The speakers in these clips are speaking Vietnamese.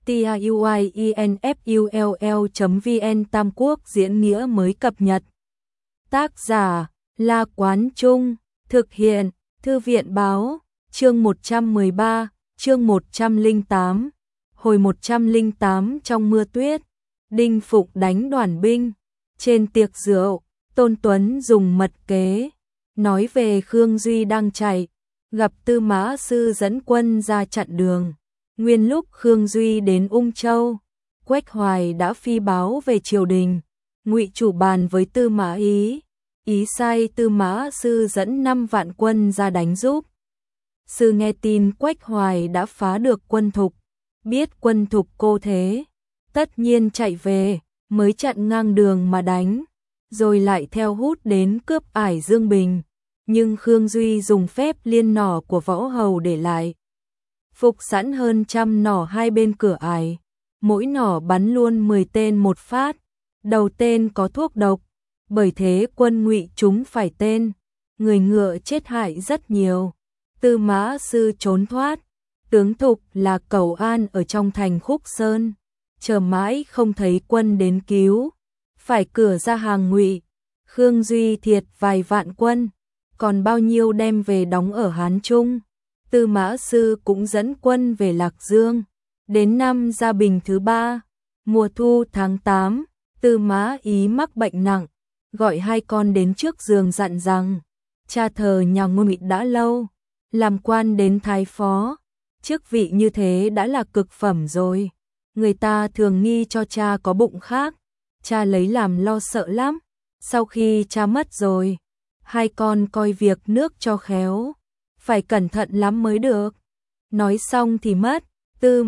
tiuinfull.vn Tam Quốc diễn nghĩa mới cập nhật. Tác giả La Quán Trung, thực hiện Thư viện Báo, chương 113, chương 108. Hồi 108 trong mưa tuyết, Đinh Phục đánh Đoàn binh. Trên tiệc rượu, Tôn Tuấn dùng mật kế, nói về Khương Duy đang chạy, gặp Tư Mã Sư dẫn quân ra chặn đường. Nguyên lúc Khương Duy đến Ung Châu, Quách Hoài đã phi báo về triều đình, Ngụy chủ bàn với Tư Mã Ý sai Tư Mã Sư dẫn 5 vạn quân ra đánh giúp. Sư nghe tin Quách Hoài đã phá được quân Thục, biết quân Thục cô thế, tất nhiên chạy về, mới chặn ngang đường mà đánh, rồi lại theo hút đến cướp ải Dương Bình. Nhưng Khương Duy dùng phép liên nỏ của Võ Hầu để lại, phục sẵn hơn 100 nỏ hai bên cửa ải, mỗi nỏ bắn luôn 10 tên một phát, đầu tên có thuốc độc, bởi thế quân Ngụy chúng phải tên, người ngựa chết hại rất nhiều. Tư Mã Sư trốn thoát, tướng Thục là cầu an ở trong thành Khúc Sơn, chờ mãi không thấy quân đến cứu, phải cửa ra hàng Ngụy. Khương Duy thiệt vài vạn quân, còn bao nhiêu đem về đóng ở Hán Trung. Tư Mã Sư cũng dẫn quân về Lạc Dương. Đến năm Gia Bình thứ 3, mùa thu tháng 8, Tư Mã Ý mắc bệnh nặng, gọi hai con đến trước giường dặn rằng, cha thờ nhà Ngụy đã lâu, làm quan đến thái phó, chức vị như thế đã là cực phẩm rồi. Người ta thường nghi cho cha có bụng khác, cha lấy làm lo sợ lắm. Sau khi cha mất rồi, hai con coi việc nước cho khéo, phải cẩn thận lắm mới được. Nói xong thì mất. Tư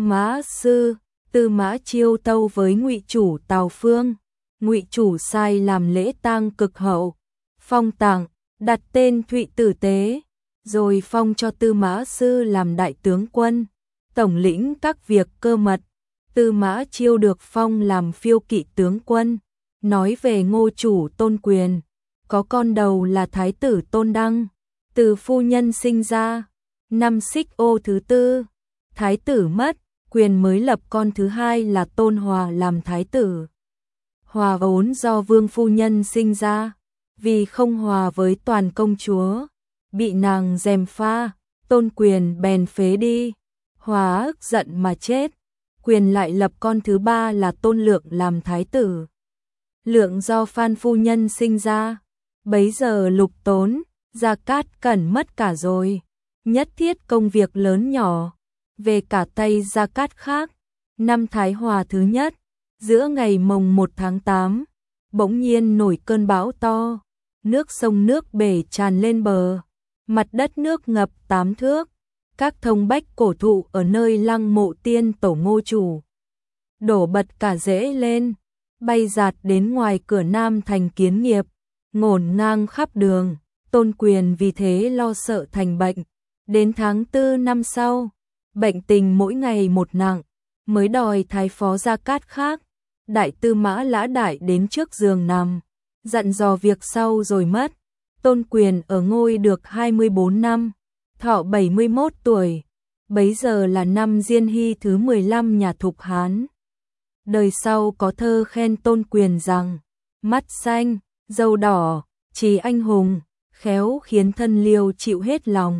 Mã Chiêu tâu với Ngụy chủ Tào Phương. Ngụy chủ sai làm lễ tang cực hậu, phong tặng, đặt tên Thụy Tử Tế, rồi phong cho Tư Mã Sư làm đại tướng quân, tổng lĩnh các việc cơ mật. Tư Mã Chiêu được phong làm phiêu kỵ tướng quân. Nói về Ngô chủ Tôn Quyền, có con đầu là thái tử Tôn Đăng, từ phu nhân sinh ra. Năm Xích Ô thứ 4, thái tử mất, Quyền mới lập con thứ hai là Tôn Hòa làm thái tử. Hòa vốn do vương phu nhân sinh ra, vì không hòa với Toàn công chúa, bị nàng gièm pha, Tôn Quyền bèn phế đi. Hòa ức giận mà chết. Quyền lại lập con thứ 3 là Tôn Lượng làm thái tử. Lượng do Phan phu nhân sinh ra. Bấy giờ Lục Tốn, Gia Cát Cẩn mất cả rồi, nhất thiết công việc lớn nhỏ về cả tay Gia Cát khác. Năm Thái Hòa thứ nhất, giữa ngày mồng 1 tháng 8, bỗng nhiên nổi cơn bão to, nước sông nước bể tràn lên bờ, mặt đất nước ngập 8 thước. Các thông bách cổ thụ ở nơi lăng mộ tiên tổ Ngô chủ đổ bật cả rễ lên, bay giạt đến ngoài cửa Nam thành Kiến Nghiệp, ngổn ngang khắp đường. Tôn Quyền vì thế lo sợ thành bệnh. Đến tháng 4 năm sau, bệnh tình mỗi ngày một nặng, mới đòi thái phó Gia Cát khác, đại tư mã Lã Đại đến trước giường nằm, dặn dò việc sau rồi mất. Tôn Quyền ở ngôi được 24 năm, thọ 71 tuổi, bấy giờ là năm Diên Hy thứ 15 nhà Thục Hán. Đời sau có thơ khen Tôn Quyền rằng, mắt xanh, râu đỏ, trí anh hùng, khéo khiến thân liêu chịu hết lòng.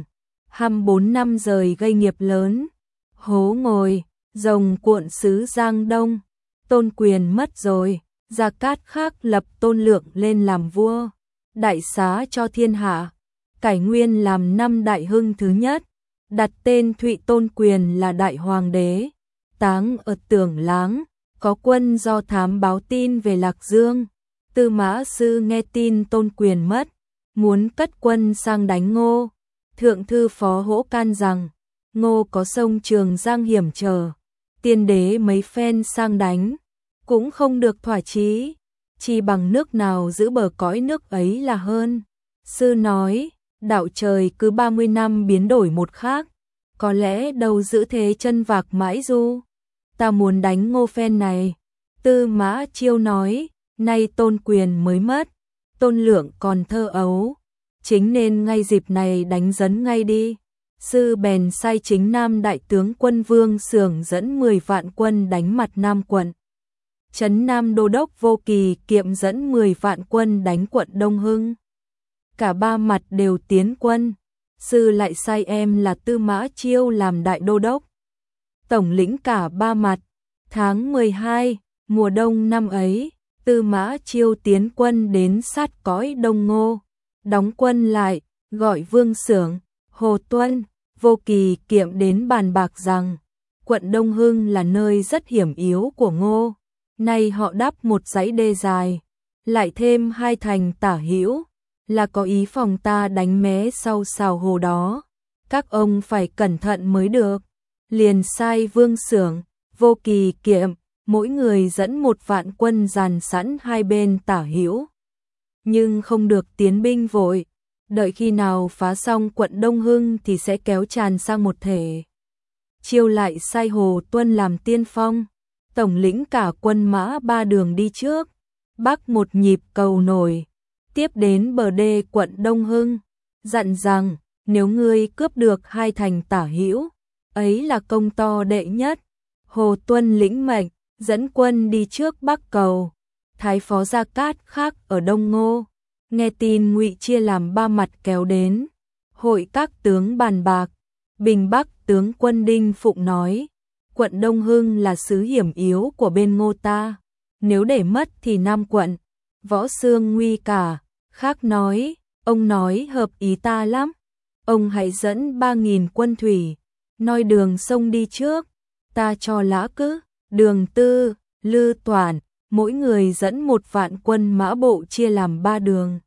24 năm rời gây nghiệp lớn, hố ngồi, rồng cuộn xứ Giang Đông. Tôn Quyền mất rồi, Gia Cát khác lập Tôn Lượng lên làm vua, đại xá cho thiên hạ, cải nguyên làm năm đại hưng thứ nhất, đặt tên Thụy Tôn Quyền là đại hoàng đế. Táng ở Tưởng Láng. Có quân do thám báo tin về Lạc Dương. Tư Mã Sư nghe tin Tôn Quyền mất, muốn cất quân sang đánh Ngô. Thượng thư Phó Hỗ can rằng, Ngô có sông Trường Giang hiểm trở, tiên đế mấy phen sang đánh, cũng không được thỏa chí, chỉ bằng nước nào giữ bờ cõi nước ấy là hơn. Sư nói, đạo trời cứ 30 năm biến đổi một khác, có lẽ đâu giữ thế chân vạc mãi du. Ta muốn đánh Ngô phen này. Tư Mã Chiêu nói, nay Tôn Quyền mới mất, Tôn Lượng còn thơ ấu, chính nên ngay dịp này đánh dấn ngay đi. Sư bèn sai chính Nam đại tướng quân Vương Xưởng dẫn 10 vạn quân đánh mặt Nam quận. Trấn Nam đô đốc Vô Kỳ Kiệm dẫn 10 vạn quân đánh quận Đông Hưng. Cả ba mặt đều tiến quân. Sư lại sai em là Tư Mã Chiêu làm đại đô đốc, tổng lĩnh cả ba mặt. Tháng 12, mùa đông năm ấy, Tư Mã Chiêu tiến quân đến sát cõi Đông Ngô, đóng quân lại, gọi Vương Xưởng, Hồ Tuân, Vô Kỳ Kiệm đến bàn bạc rằng quận Đông Hưng là nơi rất hiểm yếu của Ngô. Nay họ đắp một dãy đê dài, lại thêm 2 thành tả hữu, là có ý phòng ta đánh mé sau sào hồ đó. Các ông phải cẩn thận mới được. Liền sai Vương Xưởng, Vô Kỳ Kiệm, mỗi người dẫn 1 vạn quân dàn sẵn hai bên tả hữu. Nhưng không được tiến binh vội, đợi khi nào phá xong quận Đông Hưng thì sẽ kéo tràn sang một thể. Chiêu lại sai Hồ Tuân làm tiên phong, tổng lĩnh cả quân mã 3 đường đi trước, bắc một nhịp cầu nổi, tiếp đến bờ đê quận Đông Hưng, dặn rằng nếu ngươi cướp được 2 thành tả hữu, ấy là công to đệ nhất. Hồ Tuân lĩnh mệnh, dẫn quân đi trước bắc cầu. Thái phó Gia Cát khác ở Đông Ngô, nghe tin Ngụy chia làm 3 mặt kéo đến, hội các tướng bàn bạc. Bình Bắc tướng quân Đinh Phụng nói, quận Đông Hưng là xứ hiểm yếu của bên Ngô ta, nếu để mất thì Nam quận, Võ Xương nguy cả. Khác nói, ông nói hợp ý ta lắm, ông hãy dẫn 3.000 quân thủy, noi đường sông đi trước, ta cho Lã Cứ, Đường Tư, Lư Toản, mỗi người dẫn 1 vạn quân mã bộ chia làm 3 đường.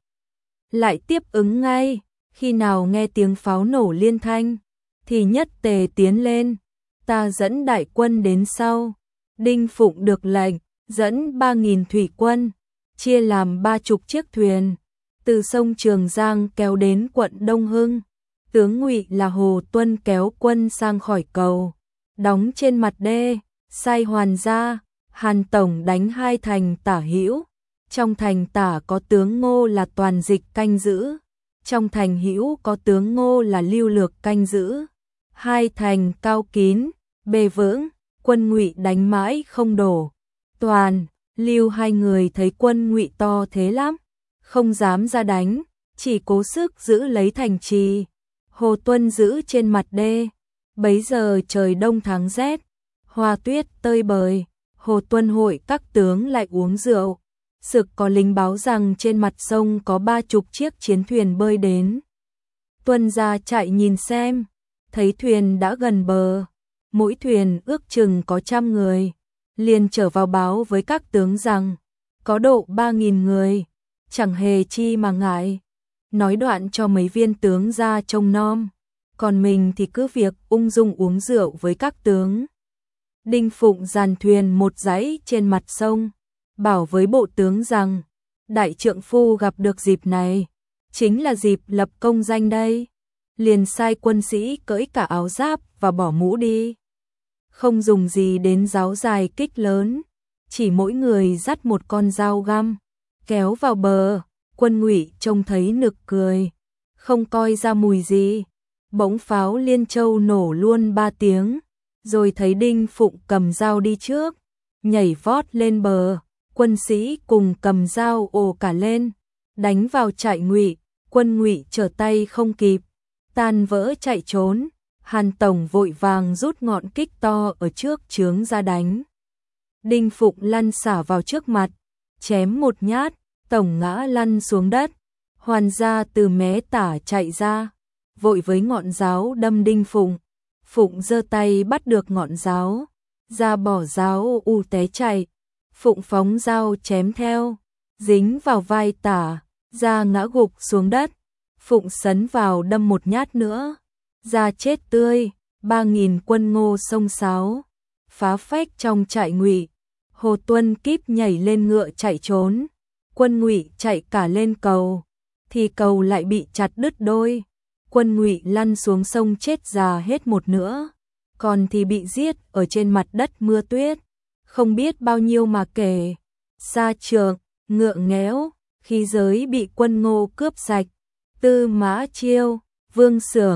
Lại tiếp ứng ngay, khi nào nghe tiếng pháo nổ liên thanh, thì nhất tề tiến lên, ta dẫn đại quân đến sau. Đinh Phụng được lệnh, dẫn 3.000 thủy quân, chia làm 30 chiếc thuyền, từ sông Trường Giang kéo đến quận Đông Hưng. Tướng Ngụy là Hồ Tuân kéo quân sang khỏi cầu, đóng trên mặt đê, sai Hoàn Gia, Hàn Tổng đánh 2 thành tả hữu. Trong thành tả có tướng Ngô là Toàn Dịch canh giữ, trong thành hữu có tướng Ngô là Lưu Lược canh giữ. 2 thành cao kín, bề vững, quân Ngụy đánh mãi không đổ. Toàn, Lưu hai người thấy quân Ngụy to thế lắm, không dám ra đánh, chỉ cố sức giữ lấy thành trì. Hồ Tuân giữ trên mặt đê. Bấy giờ trời đông tháng rét, hoa tuyết tơi bời. Hồ Tuân hội các tướng lại uống rượu. Sực có lính báo rằng trên mặt sông có 30 chiếc chiến thuyền bơi đến. Tuân ra chạy nhìn xem, thấy thuyền đã gần bờ, mỗi thuyền ước chừng có 100 người, liền trở vào báo với các tướng rằng có độ 3.000 người, chẳng hề chi mà ngại. Nói đoạn cho mấy viên tướng ra trông nom, còn mình thì cứ việc ung dung uống rượu với các tướng. Đinh Phụng dàn thuyền một dãy trên mặt sông, bảo với bộ tướng rằng đại trượng phu gặp được dịp này, chính là dịp lập công danh đây. Liền sai quân sĩ cởi cả áo giáp và bỏ mũ đi, không dùng gì đến giáo dài kích lớn, chỉ mỗi người dắt một con dao găm, kéo vào bờ. Quân Ngụy trông thấy nực cười, không coi ra mùi gì. Bỗng pháo Liên Châu nổ luôn 3 tiếng, rồi thấy Đinh Phụng cầm dao đi trước, nhảy vót lên bờ. Quân sĩ cùng cầm dao ồ cả lên, đánh vào trại Ngụy. Quân Ngụy trở tay không kịp, tan vỡ chạy trốn. Hàn Tổng vội vàng rút ngọn kích to ở trước chướng ra đánh. Đinh Phụng lăn xả vào trước mặt, chém một nhát, Tổng ngã lăn xuống đất. Hoàn Gia từ mé tả chạy ra, vội với ngọn giáo đâm Đinh Phụng. Phụng giơ tay bắt được ngọn giáo, ra bỏ giáo té chạy. Phụng phóng dao chém theo, dính vào vai tả, ra ngã gục xuống đất. Phụng sấn vào đâm một nhát nữa, ra chết tươi. 3.000 quân Ngô xông xáo, phá phách trong trại Ngụy. Hồ Tuân kíp nhảy lên ngựa chạy trốn. Quân Ngụy chạy cả lên cầu, thì cầu lại bị chặt đứt đôi. Quân Ngụy lăn xuống sông chết già hết một nữa, còn thì bị giết ở trên mặt đất mưa tuyết, không biết bao nhiêu mà kể. Sa Trượng, Ngựa Nghẽo, khí giới bị quân Ngô cướp sạch. Tư Mã Chiêu, Vương Xưởng,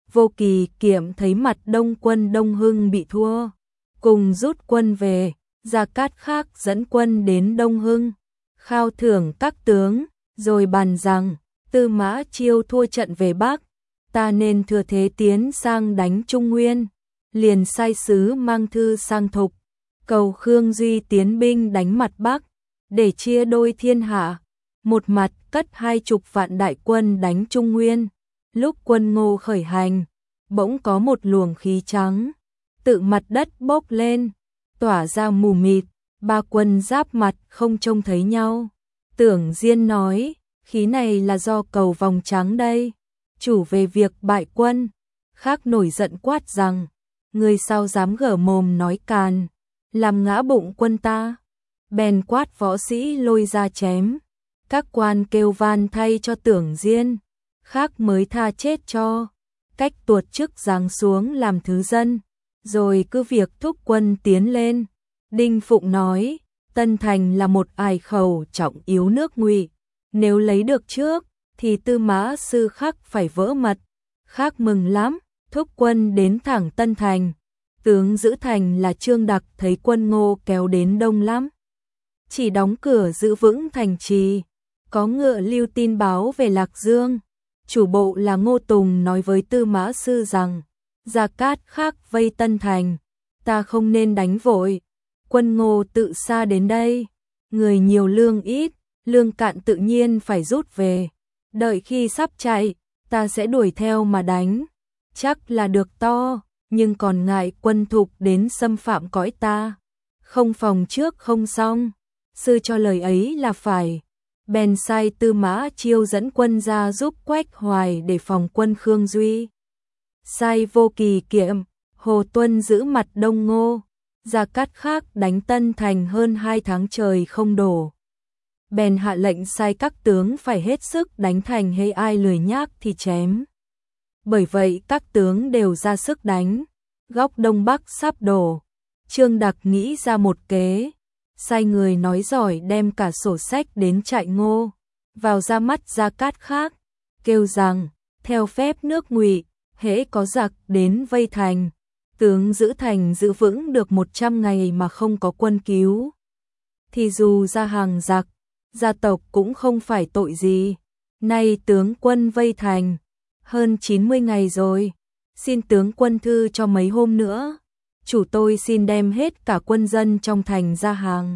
Vô Kỳ Kiệm thấy mặt Đông quân Đông Hưng bị thua, cùng rút quân về. Gia Cát Khắc dẫn quân đến Đông Hưng, khao thưởng các tướng, rồi bàn rằng, Tư Mã Chiêu thua trận về Bắc, ta nên thừa thế tiến sang đánh Trung Nguyên, liền sai sứ mang thư sang Thục, cầu Khương Duy tiến binh đánh mặt Bắc, để chia đôi thiên hạ. Một mặt cất 20 vạn đại quân đánh Trung Nguyên. Lúc quân Ngô khởi hành, bỗng có một luồng khí trắng tự mặt đất bốc lên, tỏa ra mù mịt, ba quân giáp mặt không trông thấy nhau. Tưởng Diên nói, khí này là do cầu vòng trắng đây, chủ về việc bại quân. Khác nổi giận quát rằng, người sao dám gở mồm nói càn, làm ngã bụng quân ta. Bèn quát võ sĩ lôi ra chém. Các quan kêu van thay cho Tưởng Diên, Khác mới tha chết cho. Cách tuột chức giáng xuống làm thứ dân, rồi cứ việc thúc quân tiến lên. Đinh Phụng nói, Tân Thành là một ải khẩu trọng yếu nước Ngụy, nếu lấy được trước thì Tư Mã Sư Khắc phải vỡ mật. Khác mừng lắm, thúc quân đến thẳng Tân Thành. Tướng giữ thành là Trương Đặc thấy quân Ngô kéo đến đông lắm, chỉ đóng cửa giữ vững thành trì. Có ngựa lưu tin báo về Lạc Dương. Chủ bộ là Ngô Tùng nói với Tư Mã Sư rằng, Gia Cát Khắc vây Tân Thành, ta không nên đánh vội. Quân Ngô tự xa đến đây, người nhiều lương ít, lương cạn tự nhiên phải rút về. Đợi khi sắp chạy, ta sẽ đuổi theo mà đánh, chắc là được to, nhưng còn ngại quân Thục đến xâm phạm cõi ta, không phòng trước không xong. Sư cho lời ấy là phải. Bèn sai Tư Mã Chiêu dẫn quân ra giúp Quách Hoài để phòng quân Khương Duy. Sai Vô Kỳ Kiệm, Hồ Tuân giữ mặt Đông Ngô. Gia Cát Khắc đánh Tân Thành hơn 2 tháng trời không đổ. Bèn hạ lệnh sai các tướng phải hết sức đánh thành, hay ai lười nhác thì chém. Bởi vậy các tướng đều ra sức đánh. Góc Đông Bắc sắp đổ, Trương Đặc nghĩ ra một kế, sai người nói giỏi đem cả sổ sách đến trại Ngô, vào ra mắt Gia Cát Khắc, kêu rằng, theo phép nước Ngụy, hễ có giặc đến vây thành, tướng giữ thành giữ vững được 100 ngày mà không có quân cứu, thì dù ra hàng giặc, gia tộc cũng không phải tội gì. Nay tướng quân vây thành hơn 90 ngày rồi, xin tướng quân thư cho mấy hôm nữa, chủ tôi xin đem hết cả quân dân trong thành ra hàng.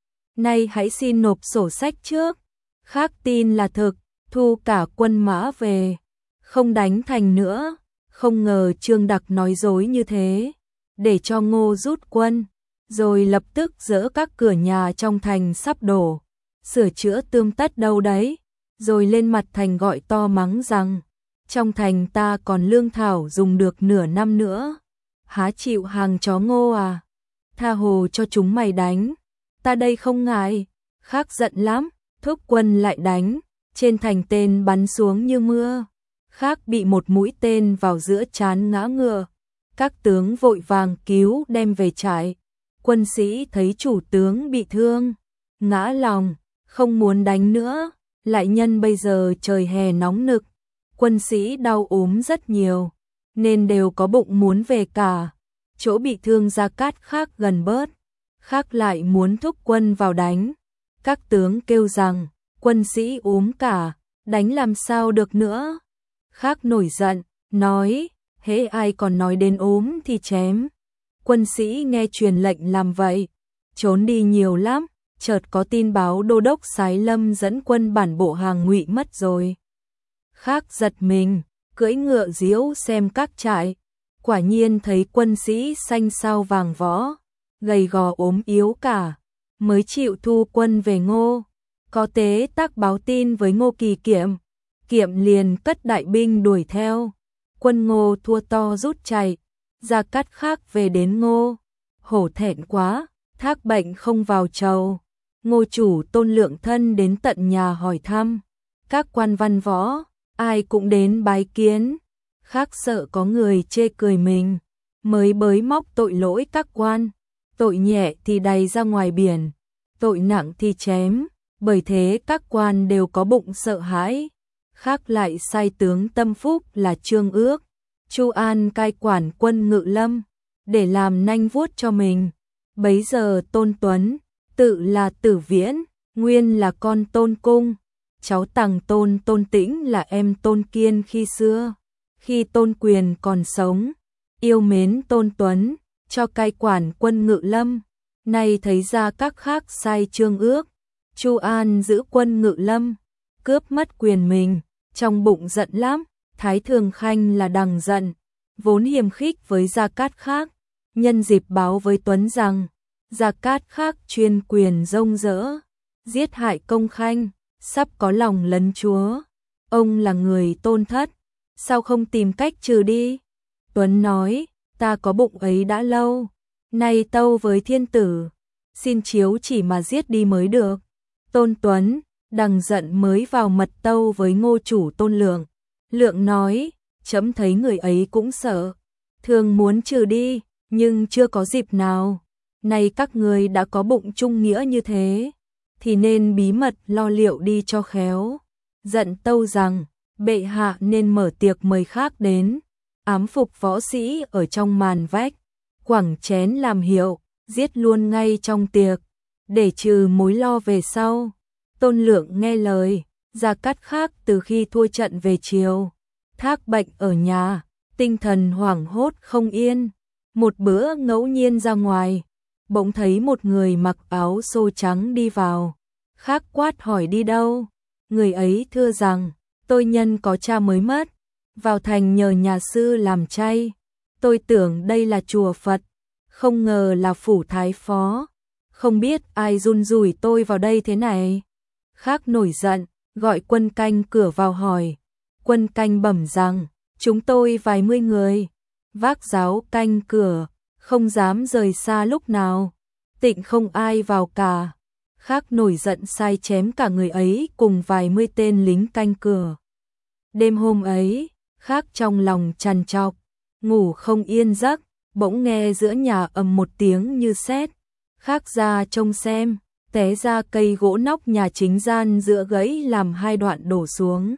Nay hãy xin nộp sổ sách trước. Khác tin là thực, thu cả quân mã về, không đánh thành nữa. Không ngờ Trương Đặc nói dối như thế, để cho Ngô rút quân, rồi lập tức dỡ các cửa nhà trong thành sắp đổ, sửa chữa tươm tất đâu đấy, rồi lên mặt thành gọi to mắng rằng, trong thành ta còn lương thảo dùng được nửa năm nữa, há chịu hàng chó Ngô à? Tha hồ cho chúng mày đánh, ta đây không ngại. Khác giận lắm, thúc quân lại đánh, trên thành tên bắn xuống như mưa. Khác bị một mũi tên vào giữa trán ngã ngựa, các tướng vội vàng cứu đem về trại. Quân sĩ thấy chủ tướng bị thương, ngã lòng, không muốn đánh nữa, lại nhân bây giờ trời hè nóng nực, quân sĩ đau ốm rất nhiều, nên đều có bụng muốn về cả. Chỗ bị thương Gia Cát Khắc gần bớt, Khác lại muốn thúc quân vào đánh. Các tướng kêu rằng, quân sĩ ốm cả, đánh làm sao được nữa. Khác nổi giận, nói, hễ ai còn nói đến ốm thì chém. Quân sĩ nghe truyền lệnh làm vậy, trốn đi nhiều lắm. Chợt có tin báo đô đốc Sái Lâm dẫn quân bản bộ hàng Ngụy mất rồi. Khác giật mình, cưỡi ngựa diễu xem các trại, quả nhiên thấy quân sĩ xanh sao vàng võ, gầy gò ốm yếu cả, mới chịu thu quân về Ngô. Có tế tác báo tin với Ngô Kỳ Kiệm, Kiệm liền cất đại binh đuổi theo. Quân Ngô thua to rút chạy, Gia Cát Khắc về đến Ngô, hổ thẹn quá, thác bệnh không vào chầu. Ngô chủ Tôn Lượng Thân đến tận nhà hỏi thăm, các quan văn võ, ai cũng đến bái kiến. Khác sợ có người chê cười mình, mới bới móc tội lỗi các quan, tội nhẹ thì đày ra ngoài biển, tội nặng thì chém, bởi thế các quan đều có bụng sợ hãi. Khác lại sai tướng tâm phúc là Trương Ước, Chu An cai quản Quân Ngự Lâm, để làm nanh vuốt cho mình. Bấy giờ Tôn Tuấn, tự là Tử Viễn, nguyên là con Tôn Cung, cháu tằng Tôn Tôn Tĩnh là em Tôn Kiên khi xưa, khi Tôn Quyền còn sống, yêu mến Tôn Tuấn, cho cai quản Quân Ngự Lâm. Nay thấy ra các khác sai chương ước, Chu An giữ Quân Ngự Lâm, cướp mất quyền mình, trong bụng giận lắm. Thái Thường Khanh là đằng giận, vốn hiềm khích với Gia Cát khác, nhân dịp báo với Tuấn rằng Gia Cát khác chuyên quyền rông rỡ, giết hại công khanh, sắp có lòng lấn chúa. Ông là người tôn thất, sao không tìm cách trừ đi? Tuấn nói, ta có bụng ấy đã lâu, nay tâu với thiên tử, xin chiếu chỉ mà giết đi mới được. Tôn Tuấn, đằng giận mới vào mật tâu với ngô chủ Tôn Lượng. Lượng nói, chấm thấy người ấy cũng sợ, thường muốn trừ đi, nhưng chưa có dịp nào. Nay các người đã có bụng trung nghĩa như thế, thì nên bí mật lo liệu đi cho khéo. Giận tâu rằng, bệ hạ nên mở tiệc mời khác đến, ám phục võ sĩ ở trong màn vách, quẳng chén làm hiệu, giết luôn ngay trong tiệc, để trừ mối lo về sau. Tôn Lượng nghe lời, Gia Cát khác từ khi thua trận về chiều, thác bệnh ở nhà, tinh thần hoảng hốt không yên. Một bữa ngẫu nhiên ra ngoài, bỗng thấy một người mặc áo xô trắng đi vào. Khác quát hỏi đi đâu, người ấy thưa rằng, tôi nhân có cha mới mất, vào thành nhờ nhà sư làm chay. Tôi tưởng đây là chùa Phật, không ngờ là phủ thái phó, không biết ai run rủi tôi vào đây thế này. Khác nổi giận, gọi quân canh cửa vào hỏi. Quân canh bẩm rằng, chúng tôi vài mươi người, vác giáo canh cửa, không dám rời xa lúc nào, tịnh không ai vào cả. Khác nổi giận sai chém cả người ấy cùng vài mươi tên lính canh cửa. Đêm hôm ấy, Khác trong lòng trằn trọc, ngủ không yên giấc, bỗng nghe giữa nhà ầm một tiếng như sét. Khác ra trông xem, té ra cây gỗ nóc nhà chính gian giữa gãy làm hai đoạn đổ xuống.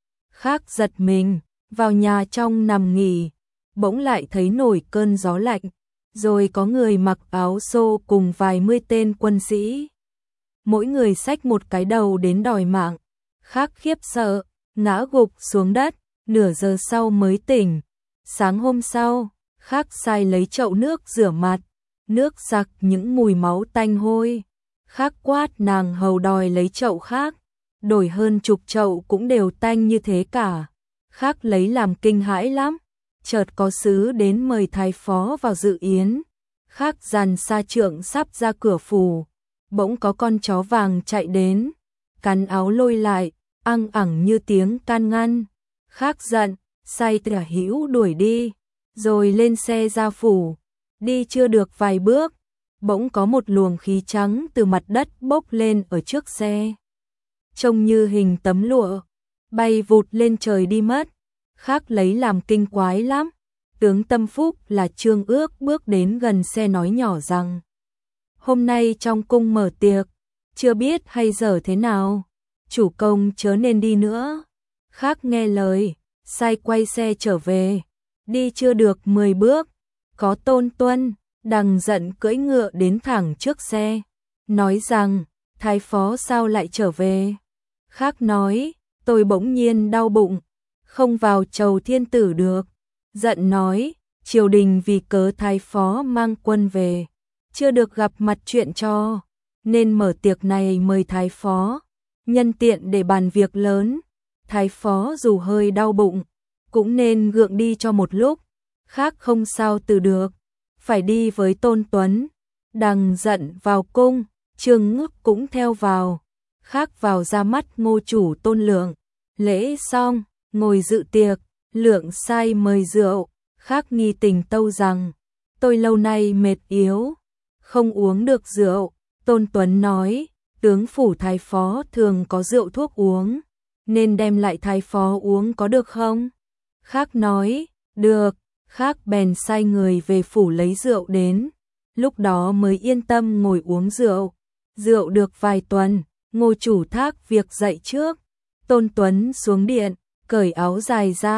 Khác giật mình, vào nhà trong nằm nghỉ, bỗng lại thấy nổi cơn gió lạnh, rồi có người mặc áo xô cùng vài mươi tên quân sĩ. Mỗi người xách một cái đầu đến đòi mạng. Khác khiếp sợ, ngã gục xuống đất, nửa giờ sau mới tỉnh. Sáng hôm sau, Khác sai lấy chậu nước rửa mặt, nước sặc những mùi máu tanh hôi. Khác quát nàng hầu đòi lấy chậu khác, đổi hơn chục chậu cũng đều tanh như thế cả. Khác lấy làm kinh hãi lắm, chợt có sứ đến mời thái phó vào dự yến. Khác dàn sa trượng sắp ra cửa phủ, bỗng có con chó vàng chạy đến, cắn áo lôi lại, ăng ẳng như tiếng can ngăn. Khác giận, sai Tả Hữu đuổi đi, rồi lên xe ra phủ. Đi chưa được vài bước, bỗng có một luồng khí trắng từ mặt đất bốc lên ở trước xe, trông như hình tấm lụa, bay vụt lên trời đi mất. Khác lấy làm kinh quái lắm. Tướng Tâm Phúc là Trương Ước bước đến gần xe nói nhỏ rằng, hôm nay trong cung mở tiệc, chưa biết hay dở thế nào, chủ công chớ nên đi nữa. Khác nghe lời, sai quay xe trở về. Đi chưa được 10 bước, có Tôn Tuân, đằng giận cưỡi ngựa đến thẳng trước xe, nói rằng, thái phó sao lại trở về? Khác nói, tôi bỗng nhiên đau bụng, không vào chầu thiên tử được. Giận nói, triều đình vì cớ thái phó mang quân về, chưa được gặp mặt chuyện cho, nên mở tiệc này mời thái phó, nhân tiện để bàn việc lớn. Thái phó dù hơi đau bụng, cũng nên gượng đi cho một lúc. Khác không sao từ được, phải đi với Tôn Tuấn. Đằng giận vào cung, Trương Ngức cũng theo vào. Khác vào ra mắt ngô chủ Tôn Lượng. Lễ xong, ngồi dự tiệc, Lượng sai mời rượu. Khác nghi tình tâu rằng, tôi lâu nay mệt yếu, không uống được rượu. Tôn Tuấn nói, tướng phủ thái phó thường có rượu thuốc uống, nên đem lại thái phó uống có được không? Khác nói, được. Khác bèn sai người về phủ lấy rượu đến, lúc đó mới yên tâm ngồi uống rượu. Rượu được vài tuần, ngô chủ thác việc dậy trước. Tôn Tuấn xuống điện, cởi áo dài ra,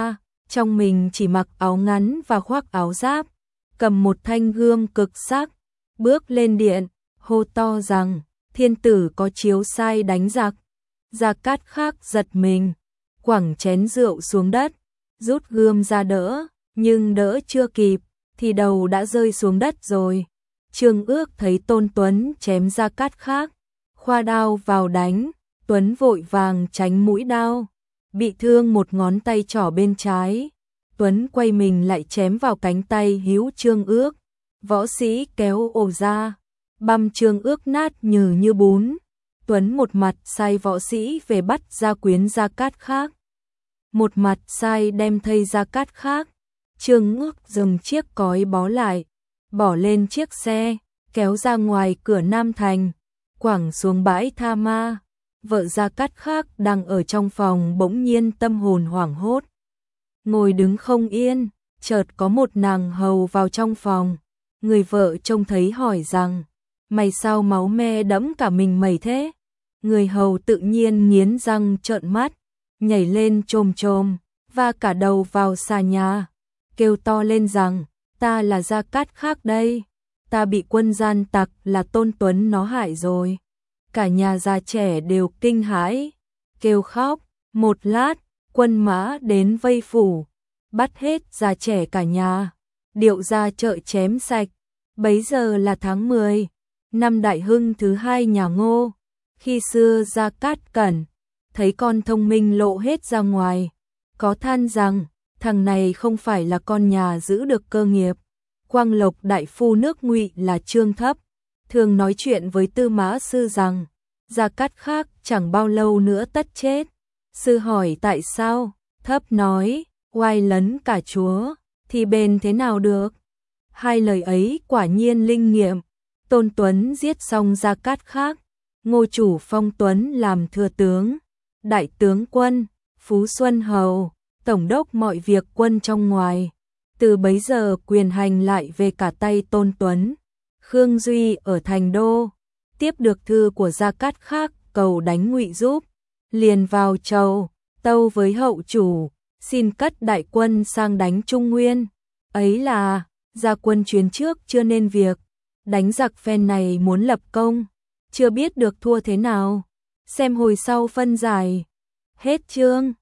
trong mình chỉ mặc áo ngắn và khoác áo giáp, cầm một thanh gươm cực sắc, bước lên điện, hô to rằng: "Thiên tử có chiếu sai đánh giặc." Gia Cát Khắc giật mình, quẳng chén rượu xuống đất, rút gươm ra đỡ, nhưng đỡ chưa kịp thì đầu đã rơi xuống đất rồi. Trương Ước thấy Tôn Tuấn chém Gia Cát Khắc, khoa đao vào đánh, Tuấn vội vàng tránh mũi đao, bị thương một ngón tay trỏ bên trái. Tuấn quay mình lại chém vào cánh tay hữu Trương Ước, võ sĩ kéo ổ ra, băm Trương Ước nát như bún. Tuấn một mặt sai võ sĩ về bắt Gia Quyến Gia Cát Khắc, một mặt sai đem thây Gia Cát Khắc. Trương Ước dừng chiếc cói bó lại, bỏ lên chiếc xe, kéo ra ngoài cửa Nam Thành, quẳng xuống bãi Tha Ma. Vợ Gia Cát Khắc đang ở trong phòng bỗng nhiên tâm hồn hoảng hốt, ngồi đứng không yên, chợt có một nàng hầu vào trong phòng. Người vợ trông thấy hỏi rằng: "Mày sao máu me đẫm cả mình mày thế?" Người hầu tự nhiên nghiến răng trợn mắt, nhảy lên chồm chồm, va cả đầu vào xà nhà, kêu to lên rằng: "Ta là Gia Cát Khắc đây, ta bị quân gian tặc là Tôn Tuấn nó hại rồi." Cả nhà già trẻ đều kinh hãi, kêu khóc. Một lát, quân mã đến vây phủ, bắt hết già trẻ cả nhà, điệu ra chợ chém sạch. Bấy giờ là tháng 10, năm Đại Hưng thứ 2 nhà Ngô. Khi xưa Gia Cát Cẩn thấy con thông minh lộ hết ra ngoài, có than rằng thằng này không phải là con nhà giữ được cơ nghiệp. Quang Lộc đại phu nước Ngụy là Trương Thấp thường nói chuyện với Tư Mã Sư rằng Gia Cát Khắc chẳng bao lâu nữa tất chết. Sư hỏi tại sao, Thấp nói: "Oai lấn cả chúa thì bền thế nào được." Hai lời ấy quả nhiên linh nghiệm. Tôn Tuấn giết xong Gia Cát Khắc, Ngô chủ phong Tuấn làm thừa tướng, đại tướng quân, Phú Xuân hầu, tổng đốc mọi việc quân trong ngoài. Từ bấy giờ quyền hành lại về cả tay Tôn Tuấn. Khương Duy ở thành đô, tiếp được thư của Gia Cát Khắc cầu đánh Ngụy giúp, liền vào chầu tâu với hậu chủ, xin cất đại quân sang đánh Trung Nguyên. Ấy là gia quân chuyến trước chưa nên việc, đánh giặc phen này muốn lập công, chưa biết được thua thế nào, xem hồi sau phân giải. Hết chương.